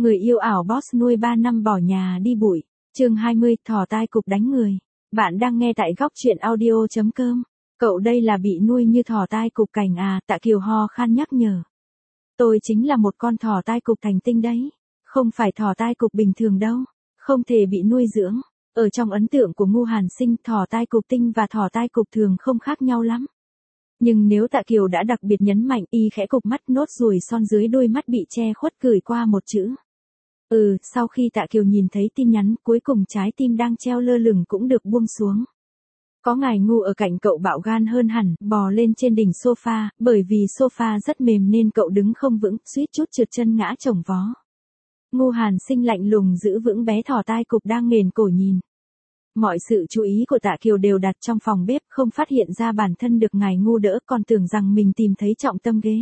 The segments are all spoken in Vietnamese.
Người yêu ảo boss nuôi 3 năm bỏ nhà đi bụi. Chương 20, thỏ tai cụp đánh người. Bạn đang nghe tại góc truyện audio.com. Cậu đây là bị nuôi như thỏ tai cụp cảnh à? Tạ Kiều ho khan nhắc nhở. Tôi chính là một con thỏ tai cụp thành tinh đấy. Không phải thỏ tai cụp bình thường đâu. Không thể bị nuôi dưỡng. Ở trong ấn tượng của Ngu Hàn Sinh, thỏ tai cụp tinh và thỏ tai cụp thường không khác nhau lắm. Nhưng nếu Tạ Kiều đã đặc biệt nhấn mạnh, y khẽ cụp mắt, nốt ruồi son dưới đôi mắt bị che khuất gửi qua một chữ. Sau khi Tạ Kiều nhìn thấy tin nhắn, cuối cùng trái tim đang treo lơ lửng cũng được buông xuống. Có ngài Ngu ở cạnh cậu bạo gan hơn hẳn, bò lên trên đỉnh sofa, bởi vì sofa rất mềm nên cậu đứng không vững, suýt chút trượt chân ngã chồng vó. Ngu Hàn Sinh lạnh lùng giữ vững bé thỏ tai cụp đang nghền cổ nhìn. Mọi sự chú ý của Tạ Kiều đều đặt trong phòng bếp, không phát hiện ra bản thân được ngài Ngu đỡ, còn tưởng rằng mình tìm thấy trọng tâm ghế.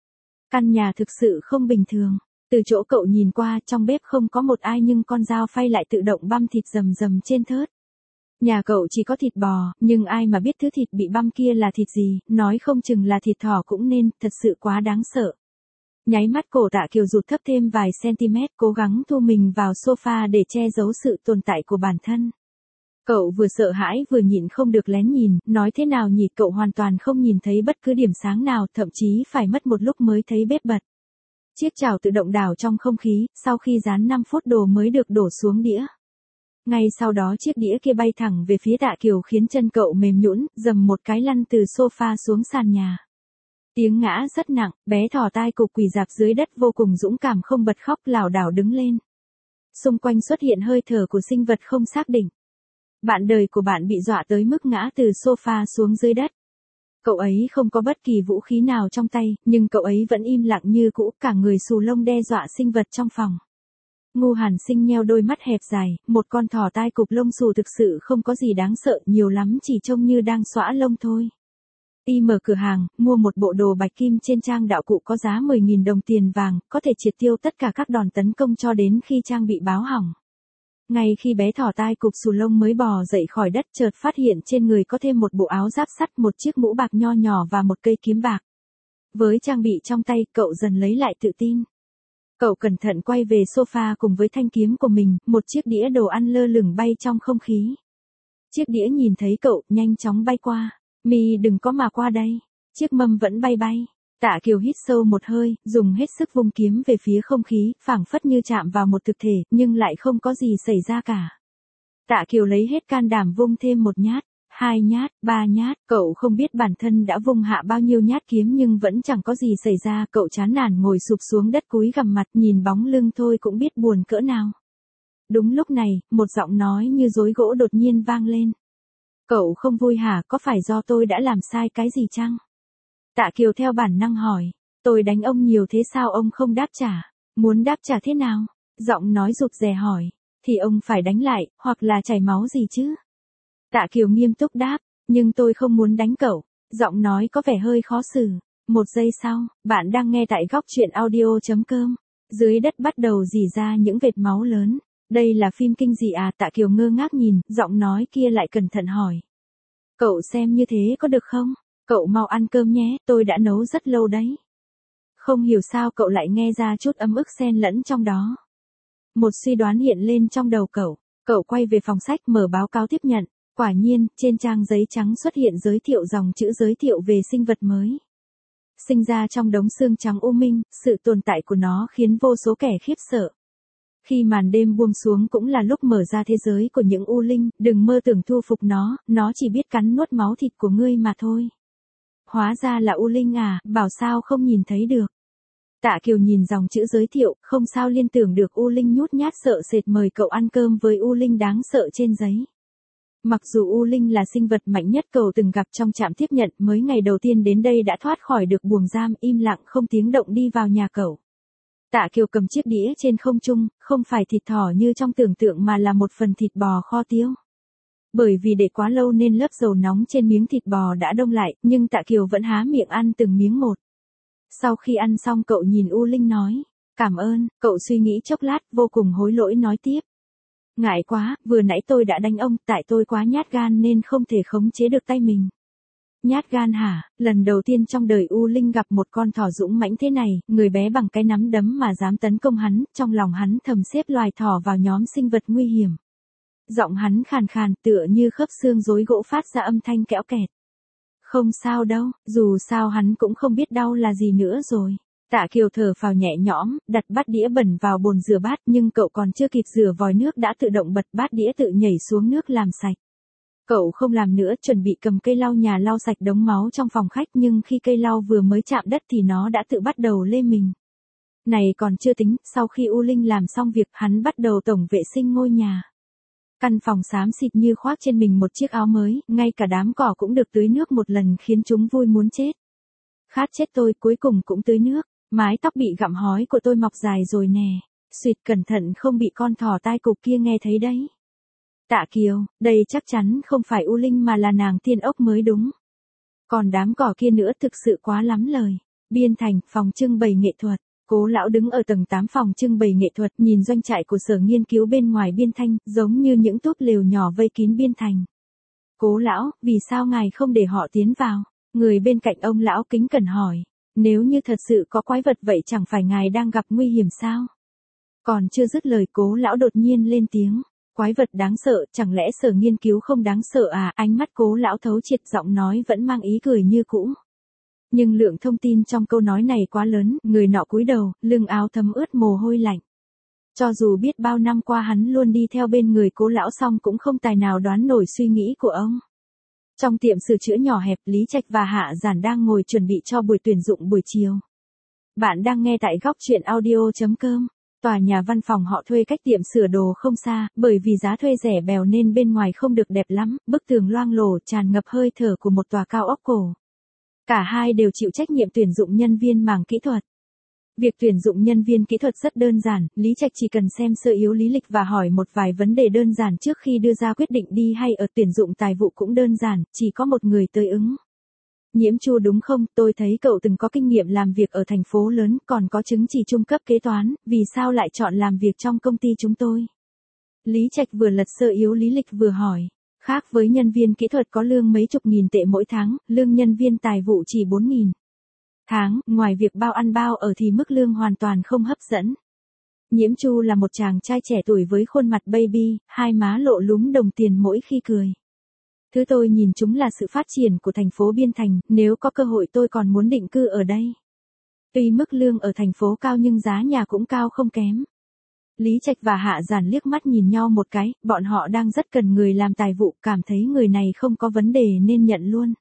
Căn nhà thực sự không bình thường. Từ chỗ cậu nhìn qua, trong bếp không có một ai nhưng con dao phay lại tự động băm thịt rầm rầm trên thớt. Nhà cậu chỉ có thịt bò, nhưng ai mà biết thứ thịt bị băm kia là thịt gì, nói không chừng là thịt thỏ cũng nên, thật sự quá đáng sợ. Nháy mắt cổ Tạ Kiều rụt thấp thêm vài cm, cố gắng thu mình vào sofa để che giấu sự tồn tại của bản thân. Cậu vừa sợ hãi vừa nhịn không được lén nhìn, nói thế nào nhỉ, cậu hoàn toàn không nhìn thấy bất cứ điểm sáng nào, thậm chí phải mất một lúc mới thấy bếp bật. Chiếc chảo tự động đảo trong không khí, sau khi rán 5 phút đồ mới được đổ xuống đĩa. Ngay sau đó chiếc đĩa kia bay thẳng về phía Tạ Kiều khiến chân cậu mềm nhũn, dầm một cái lăn từ sofa xuống sàn nhà. Tiếng ngã rất nặng, bé thỏ tai cụp quỳ rạp dưới đất vô cùng dũng cảm, không bật khóc, lảo đảo đứng lên. Xung quanh xuất hiện hơi thở của sinh vật không xác định. Bạn đời của bạn bị dọa tới mức ngã từ sofa xuống dưới đất. Cậu ấy không có bất kỳ vũ khí nào trong tay, nhưng cậu ấy vẫn im lặng như cũ, cả người xù lông đe dọa sinh vật trong phòng. Ngu Hàn Sinh nheo đôi mắt hẹp dài, một con thỏ tai cụp lông xù thực sự không có gì đáng sợ, nhiều lắm chỉ trông như đang xõa lông thôi. Y mở cửa hàng, mua một bộ đồ bạch kim trên trang đạo cụ có giá 10.000 đồng tiền vàng, có thể triệt tiêu tất cả các đòn tấn công cho đến khi trang bị báo hỏng. Ngay khi bé thỏ tai cụp xù lông mới bò dậy khỏi đất, chợt phát hiện trên người có thêm một bộ áo giáp sắt, một chiếc mũ bạc nho nhỏ và một cây kiếm bạc. Với trang bị trong tay, cậu dần lấy lại tự tin. Cậu cẩn thận quay về sofa cùng với thanh kiếm của mình, một chiếc đĩa đồ ăn lơ lửng bay trong không khí. Chiếc đĩa nhìn thấy cậu, nhanh chóng bay qua. Mi đừng có mà qua đây. Chiếc mâm vẫn bay bay. Tạ Kiều hít sâu một hơi, dùng hết sức vung kiếm về phía không khí, phảng phất như chạm vào một thực thể, nhưng lại không có gì xảy ra cả. Tạ Kiều lấy hết can đảm vung thêm một nhát, 2 nhát, 3 nhát, cậu không biết bản thân đã vung hạ bao nhiêu nhát kiếm nhưng vẫn chẳng có gì xảy ra, cậu chán nản ngồi sụp xuống đất cúi gằm mặt, nhìn bóng lưng thôi cũng biết buồn cỡ nào. Đúng lúc này, một giọng nói như rối gỗ đột nhiên vang lên. Cậu không vui hả, có phải do tôi đã làm sai cái gì chăng? Tạ Kiều theo bản năng hỏi, tôi đánh ông nhiều thế sao ông không đáp trả? Muốn đáp trả thế nào? Giọng nói rụt rè hỏi, thì ông phải đánh lại, hoặc là chảy máu gì chứ? Tạ Kiều nghiêm túc đáp, nhưng tôi không muốn đánh cậu. Giọng nói có vẻ hơi khó xử. Một giây sau, bạn đang nghe tại góc truyện audio.com. Dưới đất bắt đầu rỉ ra những vệt máu lớn. Đây là phim kinh dị à? Tạ Kiều ngơ ngác nhìn, giọng nói kia lại cẩn thận hỏi. Cậu xem như thế có được không? Cậu mau ăn cơm nhé, tôi đã nấu rất lâu đấy. Không hiểu sao cậu lại nghe ra chút ấm ức xen lẫn trong đó. Một suy đoán hiện lên trong đầu cậu. Cậu quay về phòng sách mở báo cáo tiếp nhận. Quả nhiên, trên trang giấy trắng xuất hiện giới thiệu dòng chữ giới thiệu về sinh vật mới. Sinh ra trong đống xương trắng u minh, sự tồn tại của nó khiến vô số kẻ khiếp sợ. Khi màn đêm buông xuống cũng là lúc mở ra thế giới của những u linh, đừng mơ tưởng thu phục nó chỉ biết cắn nuốt máu thịt của ngươi mà thôi. Hóa ra là u linh à, bảo sao không nhìn thấy được. Tạ Kiều nhìn dòng chữ giới thiệu, không sao liên tưởng được u linh nhút nhát sợ sệt mời cậu ăn cơm với u linh đáng sợ trên giấy. Mặc dù u linh là sinh vật mạnh nhất cậu từng gặp trong trạm tiếp nhận, mới ngày đầu tiên đến đây đã thoát khỏi được buồng giam, im lặng không tiếng động đi vào nhà cậu. Tạ Kiều cầm chiếc đĩa trên không trung, không phải thịt thỏ như trong tưởng tượng mà là một phần thịt bò kho tiêu. Bởi vì để quá lâu nên lớp dầu nóng trên miếng thịt bò đã đông lại, nhưng Tạ Kiều vẫn há miệng ăn từng miếng một. Sau khi ăn xong cậu nhìn u linh nói, cảm ơn, cậu suy nghĩ chốc lát, vô cùng hối lỗi nói tiếp. Ngại quá, vừa nãy tôi đã đánh ông, tại tôi quá nhát gan nên không thể khống chế được tay mình. Nhát gan hả, lần đầu tiên trong đời U Linh gặp một con thỏ dũng mãnh thế này, người bé bằng cái nắm đấm mà dám tấn công hắn, trong lòng hắn thầm xếp loài thỏ vào nhóm sinh vật nguy hiểm. Giọng hắn khàn khàn tựa như khớp xương rối gỗ phát ra âm thanh kẽo kẹt. Không sao đâu, dù sao hắn cũng không biết đau là gì nữa rồi. Tạ Kiều thở phào nhẹ nhõm, đặt bát đĩa bẩn vào bồn rửa bát nhưng cậu còn chưa kịp rửa vòi nước đã tự động bật bát đĩa tự nhảy xuống nước làm sạch. Cậu không làm nữa chuẩn bị cầm cây lau nhà lau sạch đống máu trong phòng khách nhưng khi cây lau vừa mới chạm đất thì nó đã tự bắt đầu lê mình. Này còn chưa tính, sau khi U Linh làm xong việc hắn bắt đầu tổng vệ sinh ngôi nhà. Căn phòng xám xịt như khoác trên mình một chiếc áo mới, ngay cả đám cỏ cũng được tưới nước một lần khiến chúng vui muốn chết. Khát chết tôi, cuối cùng cũng tưới nước, mái tóc bị gặm hói của tôi mọc dài rồi nè. Xuyệt cẩn thận không bị con thỏ tai cụp kia nghe thấy đấy. Tạ Kiều, đây chắc chắn không phải U Linh mà là nàng tiên ốc mới đúng. Còn đám cỏ kia nữa thực sự quá lắm lời. Biên Thành, phòng trưng bày nghệ thuật. Cố lão đứng ở tầng 8 phòng trưng bày nghệ thuật nhìn doanh trại của sở nghiên cứu bên ngoài Biên Thanh, giống như những túp lều nhỏ vây kín Biên Thành. Cố lão, vì sao ngài không để họ tiến vào? Người bên cạnh ông lão kính cẩn hỏi. Nếu như thật sự có quái vật vậy chẳng phải ngài đang gặp nguy hiểm sao? Còn chưa dứt lời cố lão đột nhiên lên tiếng. Quái vật đáng sợ, chẳng lẽ sở nghiên cứu không đáng sợ à? Ánh mắt cố lão thấu triệt, giọng nói vẫn mang ý cười như cũ. Nhưng lượng thông tin trong câu nói này quá lớn, người nọ cúi đầu, lưng áo thấm ướt mồ hôi lạnh. Cho dù biết bao năm qua hắn luôn đi theo bên người cố lão song cũng không tài nào đoán nổi suy nghĩ của ông. Trong tiệm sửa chữa nhỏ hẹp, Lý Trạch và Hạ Giản đang ngồi chuẩn bị cho buổi tuyển dụng buổi chiều. Bạn đang nghe tại góc truyện audio.com. Tòa nhà văn phòng họ thuê cách tiệm sửa đồ không xa, bởi vì giá thuê rẻ bèo nên bên ngoài không được đẹp lắm, bức tường loang lổ tràn ngập hơi thở của một tòa cao ốc cổ. Cả hai đều chịu trách nhiệm tuyển dụng nhân viên mảng kỹ thuật. Việc tuyển dụng nhân viên kỹ thuật rất đơn giản, Lý Trạch chỉ cần xem sơ yếu lý lịch và hỏi một vài vấn đề đơn giản trước khi đưa ra quyết định đi hay ở. Tuyển dụng tài vụ cũng đơn giản, chỉ có một người tới ứng. Nhiễm Chu đúng không, tôi thấy cậu từng có kinh nghiệm làm việc ở thành phố lớn, còn có chứng chỉ trung cấp kế toán, vì sao lại chọn làm việc trong công ty chúng tôi? Lý Trạch vừa lật sơ yếu lý lịch vừa hỏi. Khác với nhân viên kỹ thuật có lương mấy chục nghìn tệ mỗi tháng, lương nhân viên tài vụ chỉ 4.000 tháng, ngoài việc bao ăn bao ở thì mức lương hoàn toàn không hấp dẫn. Nhiễm Chu là một chàng trai trẻ tuổi với khuôn mặt baby, hai má lộ lúm đồng tiền mỗi khi cười. Thứ tôi nhìn chúng là sự phát triển của thành phố Biên Thành, nếu có cơ hội tôi còn muốn định cư ở đây. Tuy mức lương ở thành phố cao nhưng giá nhà cũng cao không kém. Lý Trạch và Hạ Giản liếc mắt nhìn nhau một cái, bọn họ đang rất cần người làm tài vụ, cảm thấy người này không có vấn đề nên nhận luôn.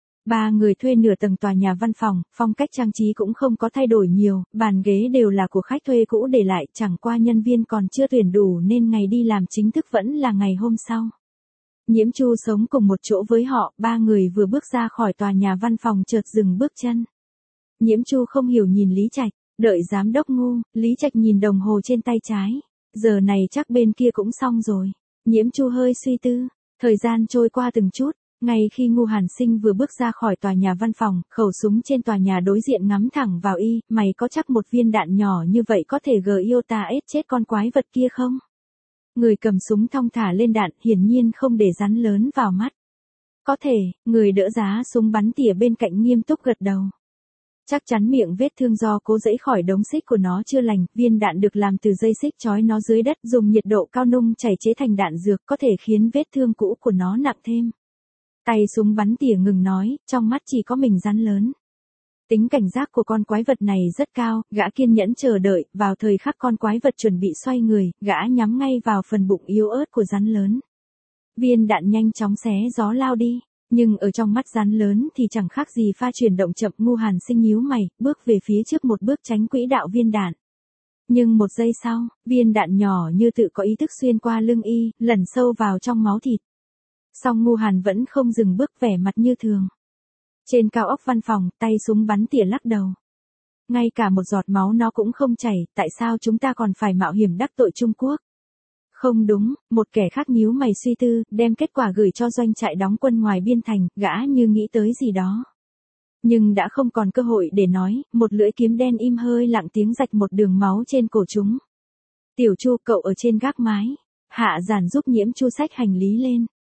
Ba người thuê nửa tầng tòa nhà văn phòng, phong cách trang trí cũng không có thay đổi nhiều, bàn ghế đều là của khách thuê cũ để lại, chẳng qua nhân viên còn chưa tuyển đủ nên ngày đi làm chính thức vẫn là ngày hôm sau. Nhiễm Chu sống cùng một chỗ với họ, ba người vừa bước ra khỏi tòa nhà văn phòng chợt dừng bước chân. Nhiễm Chu không hiểu nhìn Lý Trạch, đợi giám đốc ngu, Lý Trạch nhìn đồng hồ trên tay trái. Giờ này chắc bên kia cũng xong rồi. Nhiễm Chu hơi suy tư, thời gian trôi qua từng chút, ngay khi Ngu Hàn Sinh vừa bước ra khỏi tòa nhà văn phòng, khẩu súng trên tòa nhà đối diện ngắm thẳng vào y, mày có chắc một viên đạn nhỏ như vậy có thể iota chết con quái vật kia không? Người cầm súng thong thả lên đạn, hiển nhiên không để rắn lớn vào mắt. Có thể, người đỡ giá súng bắn tỉa bên cạnh nghiêm túc gật đầu. Chắc chắn miệng vết thương do cố giãy khỏi đống xích của nó chưa lành, viên đạn được làm từ dây xích trói nó dưới đất dùng nhiệt độ cao nung chảy chế thành đạn dược có thể khiến vết thương cũ của nó nặng thêm. Tay súng bắn tỉa ngừng nói, trong mắt chỉ có mình rắn lớn. Tính cảnh giác của con quái vật này rất cao, gã kiên nhẫn chờ đợi, vào thời khắc con quái vật chuẩn bị xoay người, gã nhắm ngay vào phần bụng yếu ớt của rắn lớn. Viên đạn nhanh chóng xé gió lao đi, nhưng ở trong mắt rắn lớn thì chẳng khác gì pha chuyển động chậm. Ngu Hàn Sinh nhíu mày, bước về phía trước một bước tránh quỹ đạo viên đạn. Nhưng một giây sau, viên đạn nhỏ như tự có ý thức xuyên qua lưng y, lẩn sâu vào trong máu thịt. Song Ngu Hàn vẫn không dừng bước, vẻ mặt như thường. Trên cao ốc văn phòng, tay súng bắn tỉa lắc đầu. Ngay cả một giọt máu nó cũng không chảy, tại sao chúng ta còn phải mạo hiểm đắc tội Trung Quốc? Không đúng, một kẻ khác nhíu mày suy tư, đem kết quả gửi cho doanh trại đóng quân ngoài Biên Thành, gã như nghĩ tới gì đó. Nhưng đã không còn cơ hội để nói, một lưỡi kiếm đen im hơi lặng tiếng rạch một đường máu trên cổ chúng. Tiểu Chu, cậu ở trên gác mái. Hạ Giản giúp Nhiễm Chu xách hành lý lên.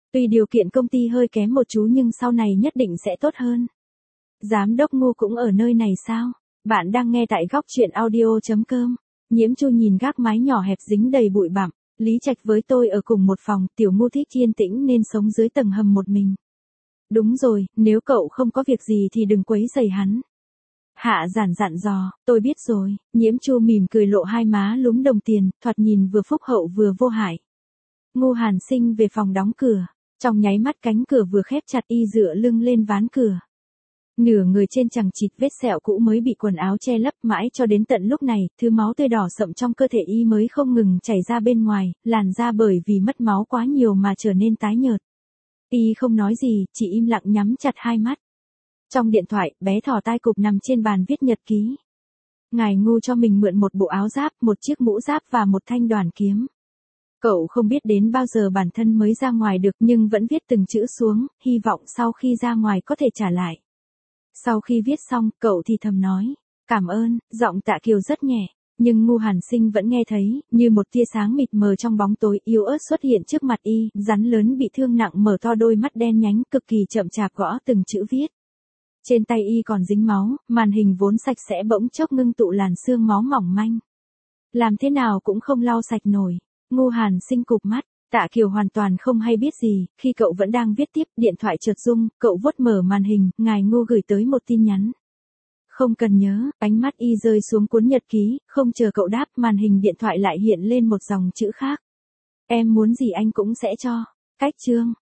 Tuy điều kiện công ty hơi kém một chút nhưng sau này nhất định sẽ tốt hơn. Giám đốc Ngô cũng ở nơi này sao? Bạn đang nghe tại góc chuyện audio.com. Nhiễm Chu nhìn gác mái nhỏ hẹp dính đầy bụi bặm. Lý Trạch với tôi ở cùng một phòng, Tiểu Ngu thích yên tĩnh nên sống dưới tầng hầm một mình. Đúng rồi, nếu cậu không có việc gì thì đừng quấy rầy hắn. Hạ Giản dặn dò, tôi biết rồi. Nhiễm Chu mỉm cười lộ hai má lúm đồng tiền, thoạt nhìn vừa phúc hậu vừa vô hại. Ngô Hàn Sinh về phòng đóng cửa. Trong nháy mắt cánh cửa vừa khép chặt, y dựa lưng lên ván cửa. Nửa người trên chằng chịt vết sẹo cũ mới bị quần áo che lấp, mãi cho đến tận lúc này, thứ máu tươi đỏ sậm trong cơ thể y mới không ngừng chảy ra bên ngoài, làn da bởi vì mất máu quá nhiều mà trở nên tái nhợt. Y không nói gì, chỉ im lặng nhắm chặt hai mắt. Trong điện thoại, bé thỏ tai cụp nằm trên bàn viết nhật ký. Ngài Ngô cho mình mượn một bộ áo giáp, một chiếc mũ giáp và một thanh đoàn kiếm. Cậu không biết đến bao giờ bản thân mới ra ngoài được nhưng vẫn viết từng chữ xuống, hy vọng sau khi ra ngoài có thể trả lại. Sau khi viết xong, cậu thì thầm nói, cảm ơn, giọng Tạ Kiều rất nhẹ, nhưng Ngô Hàn Sinh vẫn nghe thấy, như một tia sáng mịt mờ trong bóng tối yếu ớt xuất hiện trước mặt y, rắn lớn bị thương nặng mở to đôi mắt đen nhánh, cực kỳ chậm chạp gõ từng chữ viết. Trên tay y còn dính máu, màn hình vốn sạch sẽ bỗng chốc ngưng tụ làn sương máu mỏng manh. Làm thế nào cũng không lau sạch nổi. Ngô Hàn Sinh cụp mắt, Tạ Kiều hoàn toàn không hay biết gì, khi cậu vẫn đang viết tiếp, điện thoại chợt rung, cậu vuốt mở màn hình, ngài Ngô gửi tới một tin nhắn. Không cần nhớ, ánh mắt y rơi xuống cuốn nhật ký, không chờ cậu đáp, màn hình điện thoại lại hiện lên một dòng chữ khác. Em muốn gì anh cũng sẽ cho. Cách chương.